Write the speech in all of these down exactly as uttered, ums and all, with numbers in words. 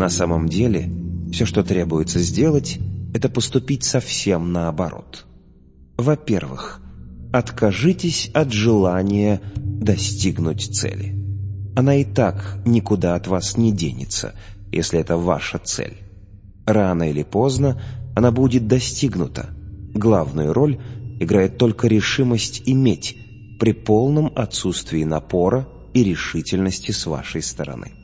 На самом деле, все, что требуется сделать, это поступить совсем наоборот. Во-первых, откажитесь от желания достигнуть цели. Она и так никуда от вас не денется, если это ваша цель. Рано или поздно она будет достигнута. Главную роль играет только решимость иметь при полном отсутствии напора и решительности с вашей стороны.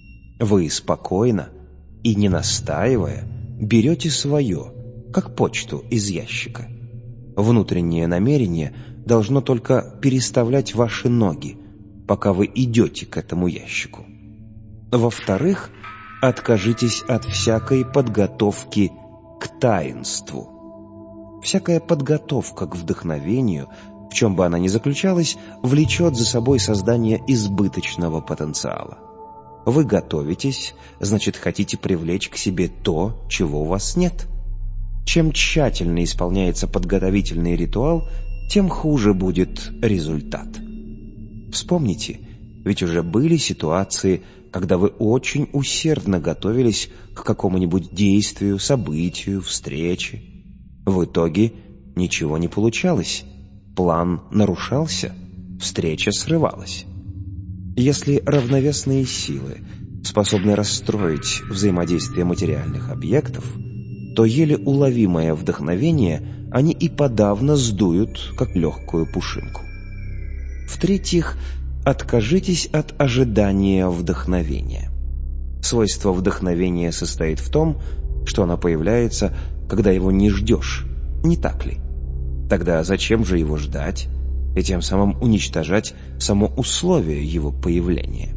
Вы спокойно и не настаивая берете свое, как почту из ящика. Внутреннее намерение должно только переставлять ваши ноги, пока вы идете к этому ящику. Во-вторых, откажитесь от всякой подготовки к таинству. Всякая подготовка к вдохновению, в чем бы она ни заключалась, влечет за собой создание избыточного потенциала. Вы готовитесь, значит, хотите привлечь к себе то, чего у вас нет. Чем тщательно исполняется подготовительный ритуал, тем хуже будет результат. Вспомните, ведь уже были ситуации, когда вы очень усердно готовились к какому-нибудь действию, событию, встрече. В итоге ничего не получалось, план нарушался, встреча срывалась. Если равновесные силы способны расстроить взаимодействие материальных объектов, то еле уловимое вдохновение они и подавно сдуют, как легкую пушинку. В-третьих, откажитесь от ожидания вдохновения. Свойство вдохновения состоит в том, что оно появляется, когда его не ждешь, не так ли? Тогда зачем же его ждать и тем самым уничтожать само условие его появления?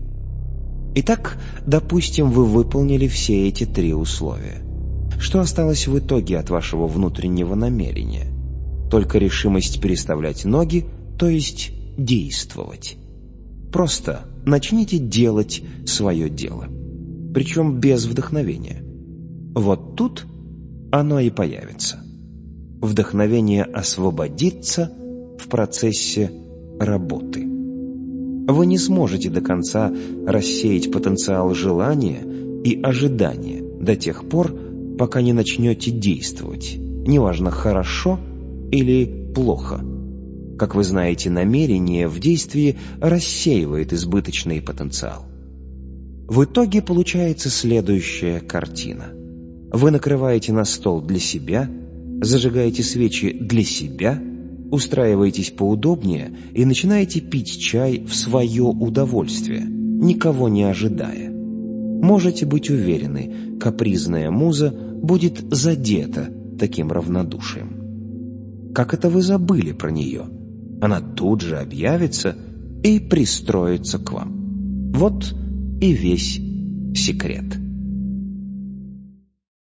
Итак, допустим, вы выполнили все эти три условия. Что осталось в итоге от вашего внутреннего намерения? Только решимость переставлять ноги, то есть действовать. Просто начните делать свое дело, причем без вдохновения. Вот тут оно и появится. Вдохновение освободится в процессе работы. Вы не сможете до конца рассеять потенциал желания и ожидания до тех пор, пока не начнете действовать, неважно, хорошо или плохо. Как вы знаете, намерение в действии рассеивает избыточный потенциал. В итоге получается следующая картина. Вы накрываете на стол для себя, зажигаете свечи для себя, устраиваетесь поудобнее и начинаете пить чай в свое удовольствие, никого не ожидая. Можете быть уверены, капризная муза будет задета таким равнодушием. Как это вы забыли про нее? Она тут же объявится и пристроится к вам. Вот и весь секрет.